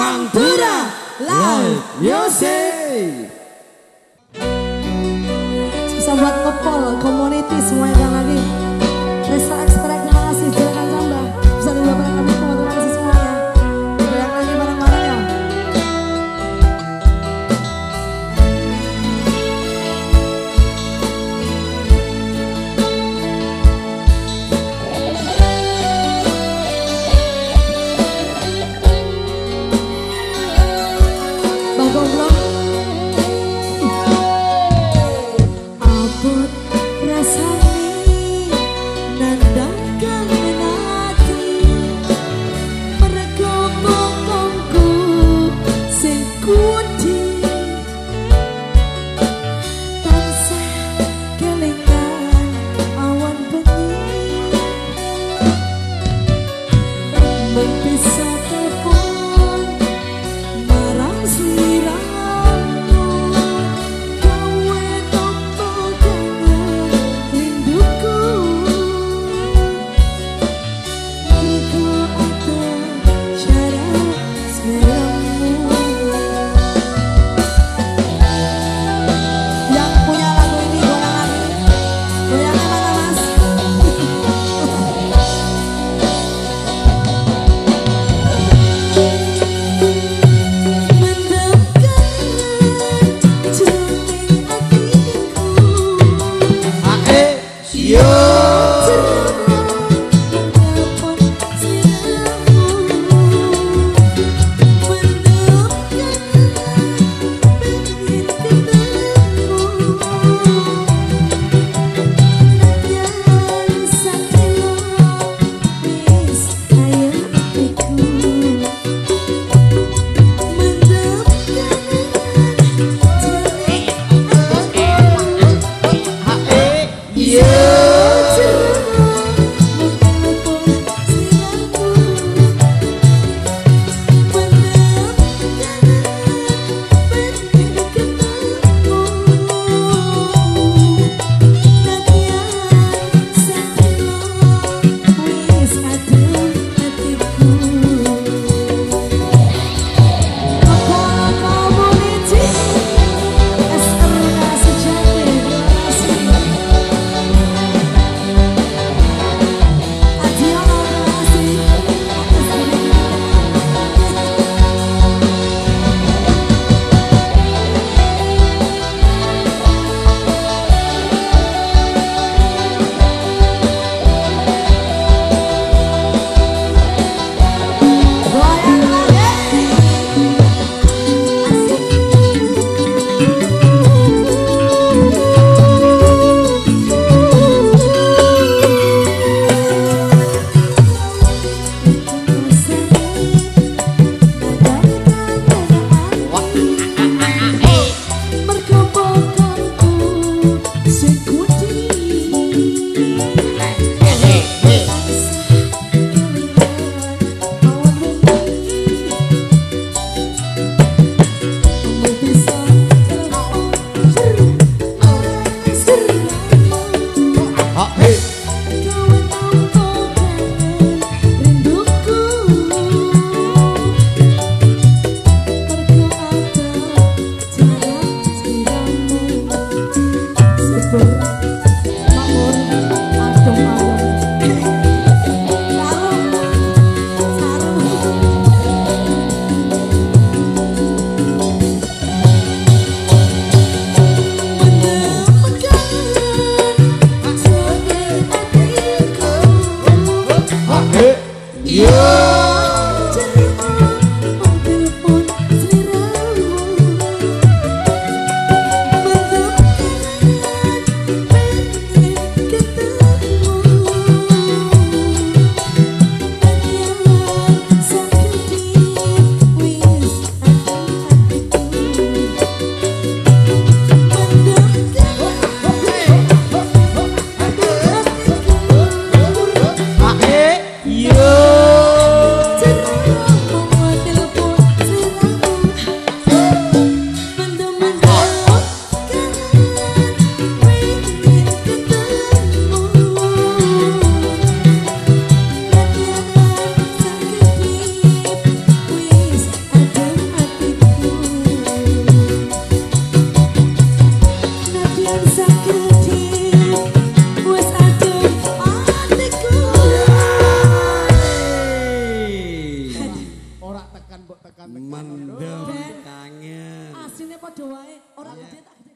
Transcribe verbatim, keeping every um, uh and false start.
Pantura Live Music. Bisa buat ngepol community semuanya lagi. Resa Ekstrak, terima kasih. Silakan tambah. Bisa diubah pada kami semua. Terima kasih semuanya. Goyang lagi bareng-bareng ya. Goblok abot rasane nandang kangen ati mergo bokongku sing kuti tansah kelingan awan bengi berpisah telepon marang sliramu gawe topo kangen rinduku mergo ada cara seleramu. Yang punya lagu ini goyang lagi, goyangnya mana mas? Yo. tekan mbok tekan. Mendem kangen. Asline padha wae, ora gede tak